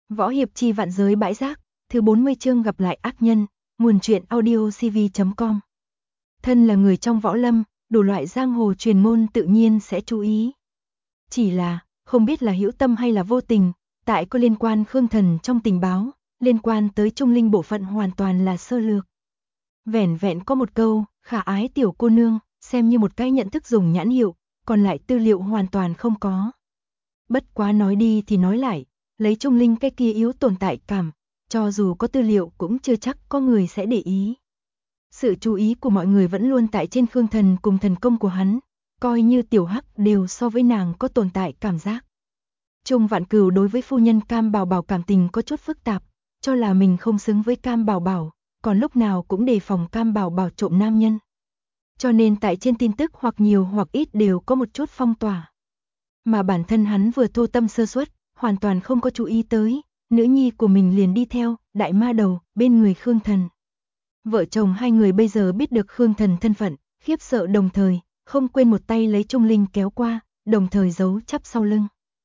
Võ hiệp chi vạn giới bãi rác, thứ 40 chương gặp lại ác nhân, nguồn truyện audiocv.com. Thân là người trong võ lâm, đủ loại giang hồ truyền ngôn tự nhiên sẽ chú ý. Chỉ là, không biết là hữu tâm hay là vô tình, tại có liên quan Khương Thần trong tình báo, liên quan tới Trung Linh bộ phận hoàn toàn là sơ lược. Vẻn vẹn có một câu, khả ái tiểu cô nương, xem như một cái nhận thức dùng nhãn hiệu, còn lại tư liệu hoàn toàn không có. Bất quá nói đi thì nói lại, lấy Trung Linh cái kia yếu tồn tại cảm, cho dù có tư liệu cũng chưa chắc có người sẽ để ý. Sự chú ý của mọi người vẫn luôn tại trên Khương Thần cùng thần công của hắn, coi như tiểu hắc đều so với nàng có tồn tại cảm giác. Trung Vạn Cửu đối với phu nhân Cam Bảo Bảo cảm tình có chút phức tạp, cho là mình không xứng với Cam Bảo Bảo, còn lúc nào cũng đề phòng Cam Bảo Bảo trộm nam nhân. Cho nên tại trên tin tức hoặc nhiều hoặc ít đều có một chút phong tỏa. Mà bản thân hắn vừa thô tâm sơ suất, hoàn toàn không có chú ý tới, nữ nhi của mình liền đi theo, đại ma đầu, bên người Khương Thần. Vợ chồng hai người bây giờ biết được Khương Thần thân phận, khiếp sợ đồng thời, không quên một tay lấy Trung Linh kéo qua, đồng thời giấu chắp sau lưng.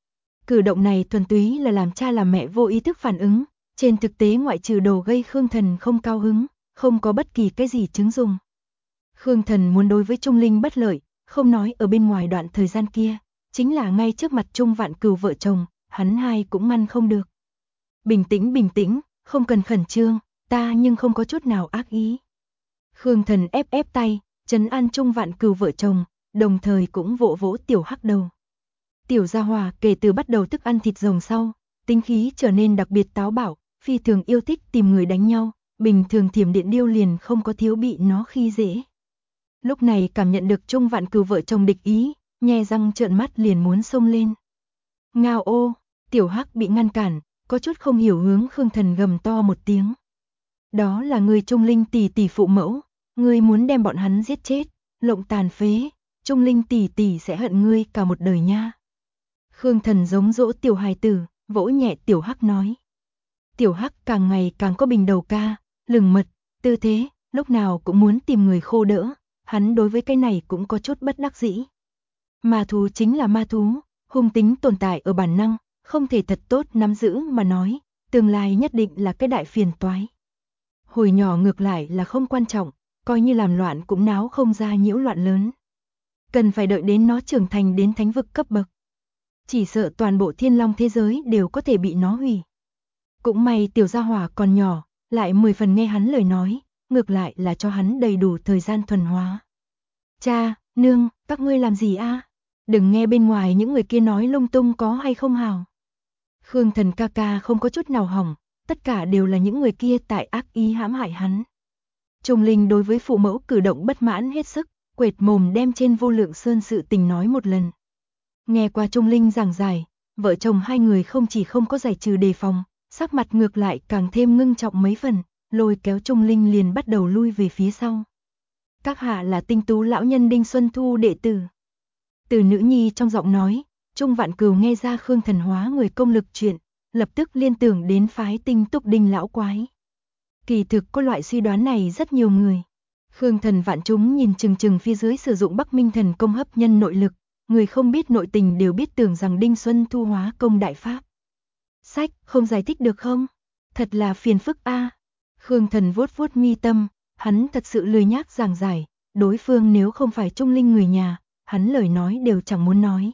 Cử động này thuần túy là làm cha làm mẹ vô ý thức phản ứng, trên thực tế ngoại trừ đồ gây Khương Thần không cao hứng, không có bất kỳ cái gì chứng dùng. Khương Thần muốn đối với Trung Linh bất lợi, không nói ở bên ngoài đoạn thời gian kia, chính là ngay trước mặt Trung Vạn Cửu vợ chồng, hắn hai cũng ngăn không được. Bình tĩnh, không cần khẩn trương, ta nhưng không có chút nào ác ý. Khương Thần ép tay, trấn an Trung Vạn Cửu vợ chồng, đồng thời cũng vỗ vỗ tiểu hắc đầu. Tiểu gia hòa kể từ bắt đầu thức ăn thịt rồng sau, tính khí trở nên đặc biệt táo bạo, phi thường yêu thích tìm người đánh nhau, bình thường Thiểm Điện Điêu liền không có thiếu bị nó khi dễ. Lúc này cảm nhận được Trung Vạn Cửu vợ chồng địch ý, nhe răng trợn mắt liền muốn xông lên. Ngao ô, tiểu hắc bị ngăn cản, có chút không hiểu hướng Khương Thần gầm to một tiếng. Đó là người Trung Linh tỷ tỷ phụ mẫu, ngươi muốn đem bọn hắn giết chết, lộng tàn phế, Trung Linh tỷ tỷ sẽ hận ngươi cả một đời nha. Khương Thần giống dỗ tiểu hài tử, vỗ nhẹ tiểu hắc nói. Tiểu hắc càng ngày càng có bình đầu ca, lừng mật, tư thế, lúc nào cũng muốn tìm người khô đỡ, hắn đối với cái này cũng có chút bất đắc dĩ. Ma thú chính là ma thú, hung tính tồn tại ở bản năng, không thể thật tốt nắm giữ mà nói, tương lai nhất định là cái đại phiền toái. Hồi nhỏ ngược lại là không quan trọng, coi như làm loạn cũng náo không ra nhiễu loạn lớn. Cần phải đợi đến nó trưởng thành đến thánh vực cấp bậc. Chỉ sợ toàn bộ thiên long thế giới đều có thể bị nó hủy. Cũng may tiểu gia hỏa còn nhỏ, lại 10 phần nghe hắn lời nói, ngược lại là cho hắn đầy đủ thời gian thuần hóa. Cha, nương, các ngươi làm gì a? Đừng nghe bên ngoài những người kia nói lung tung có hay không hào. Khương Thần ca ca không có chút nào hỏng, tất cả đều là những người kia tại ác ý hãm hại hắn. Trung Linh đối với phụ mẫu cử động bất mãn hết sức, quệt mồm đem trên Vô Lượng Sơn sự tình nói một lần. Nghe qua Trung Linh giảng giải, vợ chồng hai người không chỉ không có giải trừ đề phòng, sắc mặt ngược lại càng thêm ngưng trọng mấy phần, lôi kéo Trung Linh liền bắt đầu lui về phía sau. Các hạ là tinh tú lão nhân Đinh Xuân Thu đệ tử. Từ nữ nhi trong giọng nói, Trung Vạn Cửu nghe ra Khương Thần hóa người công lực chuyện, lập tức liên tưởng đến phái Tinh Túc Đinh lão quái. Kỳ thực có loại suy đoán này rất nhiều người. Khương Thần vạn chúng nhìn chừng phía dưới sử dụng Bắc Minh thần công hấp nhân nội lực, người không biết nội tình đều biết tưởng rằng Đinh Xuân Thu hóa công đại pháp. Sách, không giải thích được không? Thật là phiền phức a. Khương Thần vuốt vuốt mi tâm, hắn thật sự lười nhác giảng giải, đối phương nếu không phải Trung Linh người nhà, hắn lời nói đều chẳng muốn nói.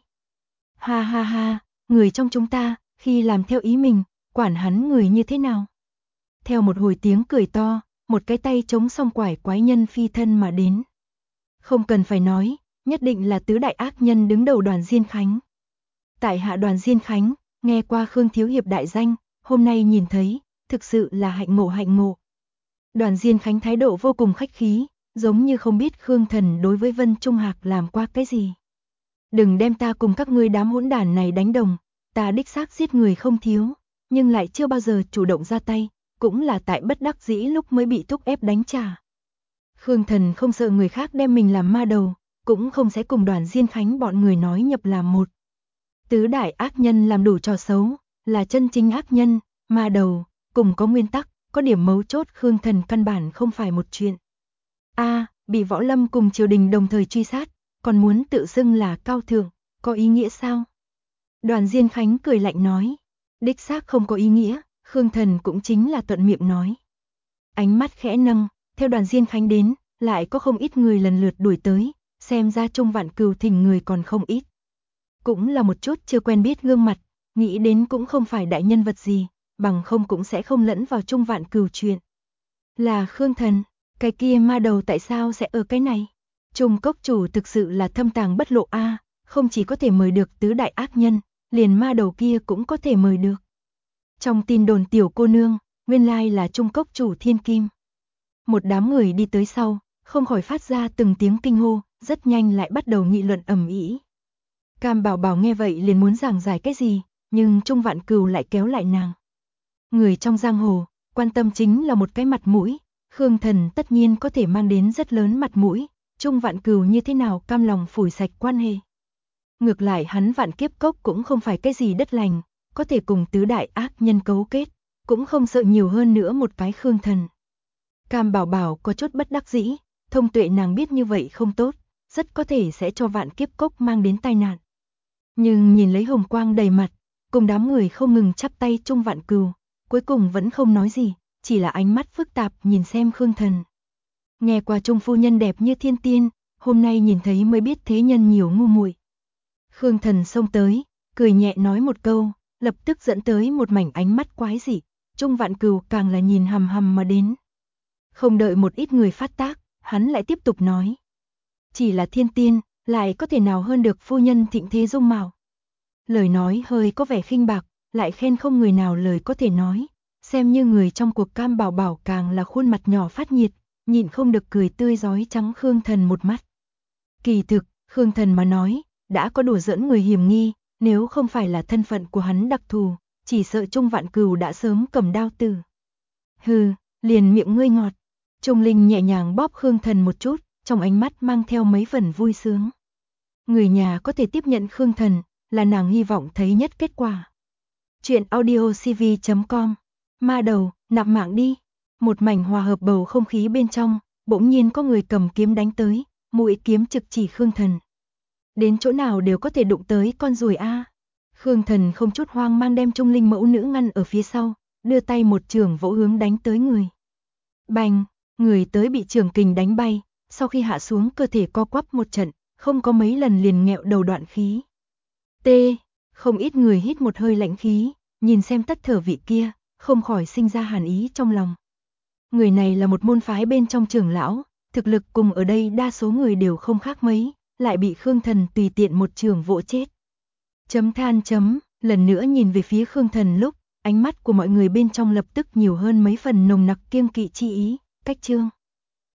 Ha ha ha, người trong chúng ta, khi làm theo ý mình, quản hắn người như thế nào? Theo một hồi tiếng cười to, một cái tay chống song quải quái nhân phi thân mà đến. Không cần phải nói, nhất định là tứ đại ác nhân đứng đầu Đoàn Diên Khánh. Tại hạ Đoàn Diên Khánh, nghe qua Khương thiếu hiệp đại danh, hôm nay nhìn thấy, thực sự là hạnh ngộ. Đoàn Diên Khánh thái độ vô cùng khách khí, giống như không biết Khương Thần đối với Vân Trung Hạc làm qua cái gì. Đừng đem ta cùng các ngươi đám hỗn đản này đánh đồng, ta đích xác giết người không thiếu, nhưng lại chưa bao giờ chủ động ra tay, cũng là tại bất đắc dĩ lúc mới bị thúc ép đánh trả. Khương Thần không sợ người khác đem mình làm ma đầu, cũng không sẽ cùng Đoàn Diên Khánh bọn người nói nhập làm một. Tứ đại ác nhân làm đủ trò xấu, là chân chính ác nhân, ma đầu, cùng có nguyên tắc, có điểm mấu chốt Khương Thần căn bản không phải một chuyện. Bị võ lâm cùng triều đình đồng thời truy sát, còn muốn tự xưng là cao thượng, có ý nghĩa sao? Đoàn Diên Khánh cười lạnh nói, Đích xác không có ý nghĩa, Khương Thần cũng chính là thuận miệng nói. Ánh mắt khẽ nâng, theo đoàn Diên Khánh đến, lại có không ít người lần lượt đuổi tới, xem ra Trung Vạn Cừu thỉnh người còn không ít. Cũng là một chút chưa quen biết gương mặt, nghĩ đến cũng không phải đại nhân vật gì, bằng không cũng sẽ không lẫn vào Trung Vạn Cừu chuyện. Là Khương Thần, cái kia ma đầu tại sao sẽ ở cái này? Trung cốc chủ thực sự là thâm tàng bất lộ a, không chỉ có thể mời được tứ đại ác nhân, liền ma đầu kia cũng có thể mời được. Trong tin đồn tiểu cô nương, nguyên lai là Trung cốc chủ Thiên Kim. Một đám người đi tới sau, không khỏi phát ra từng tiếng kinh hô, rất nhanh lại bắt đầu nghị luận ầm ĩ. Cam Bảo Bảo nghe vậy liền muốn giảng giải cái gì, nhưng Trung Vạn Cừu lại kéo lại nàng. Người trong giang hồ, quan tâm chính là một cái mặt mũi, Khương Thần tất nhiên có thể mang đến rất lớn mặt mũi, Trung Vạn Cừu như thế nào cam lòng phủi sạch quan hệ. Ngược lại hắn Vạn Kiếp Cốc cũng không phải cái gì đất lành, có thể cùng tứ đại ác nhân cấu kết, cũng không sợ nhiều hơn nữa một cái Khương Thần. Cam Bảo Bảo có chút bất đắc dĩ, Thông Tuệ nàng biết như vậy không tốt, rất có thể sẽ cho Vạn Kiếp Cốc mang đến tai nạn. Nhưng nhìn lấy hồng quang đầy mặt, cùng đám người không ngừng chắp tay Trung Vạn Cừu, cuối cùng vẫn không nói gì, chỉ là ánh mắt phức tạp nhìn xem Khương Thần. Nghe qua Trung phu nhân đẹp như thiên tiên, hôm nay nhìn thấy mới biết thế nhân nhiều ngu muội. Khương Thần xông tới, cười nhẹ nói một câu, lập tức dẫn tới một mảnh ánh mắt quái dị, Trung Vạn Cừu càng là nhìn hằm hằm mà đến. Không đợi một ít người phát tác, hắn lại tiếp tục nói. Chỉ là thiên tiên, lại có thể nào hơn được phu nhân thịnh thế dung mạo. Lời nói hơi có vẻ khinh bạc, lại khen không người nào lời có thể nói, xem như người trong cuộc Cam Bảo Bảo càng là khuôn mặt nhỏ phát nhiệt, nhịn không được cười tươi rói trắng Khương Thần một mắt. Kỳ thực, Khương Thần mà nói, đã có đùa giỡn người hiểm nghi, nếu không phải là thân phận của hắn đặc thù, chỉ sợ Trung Vạn Cừu đã sớm cầm đao tử. Hừ, liền miệng ngươi ngọt. Trung Linh nhẹ nhàng bóp Khương Thần một chút, trong ánh mắt mang theo mấy phần vui sướng. Người nhà có thể tiếp nhận Khương Thần, là nàng hy vọng thấy nhất kết quả. Chuyện audiocv.com. Ma đầu, nạp mạng đi. Một mảnh hòa hợp bầu không khí bên trong, bỗng nhiên có người cầm kiếm đánh tới, mũi kiếm trực chỉ Khương Thần. Đến chỗ nào đều có thể đụng tới con ruồi a. Khương Thần không chút hoang mang đem Trung Linh mẫu nữ ngăn ở phía sau, đưa tay một chưởng vỗ hướng đánh tới người. Bành, người tới bị chưởng kình đánh bay, sau khi hạ xuống cơ thể co quắp một trận, không có mấy lần liền nghẹo đầu đoạn khí. T, không ít người hít một hơi lạnh khí, nhìn xem tất thở vị kia, không khỏi sinh ra hàn ý trong lòng. Người này là một môn phái bên trong trưởng lão, thực lực cùng ở đây đa số người đều không khác mấy, lại bị Khương Thần tùy tiện một chưởng vỗ chết. Chấm than chấm, lần nữa nhìn về phía Khương Thần lúc, ánh mắt của mọi người bên trong lập tức nhiều hơn mấy phần nồng nặc kiêng kỵ chi ý, cách chương.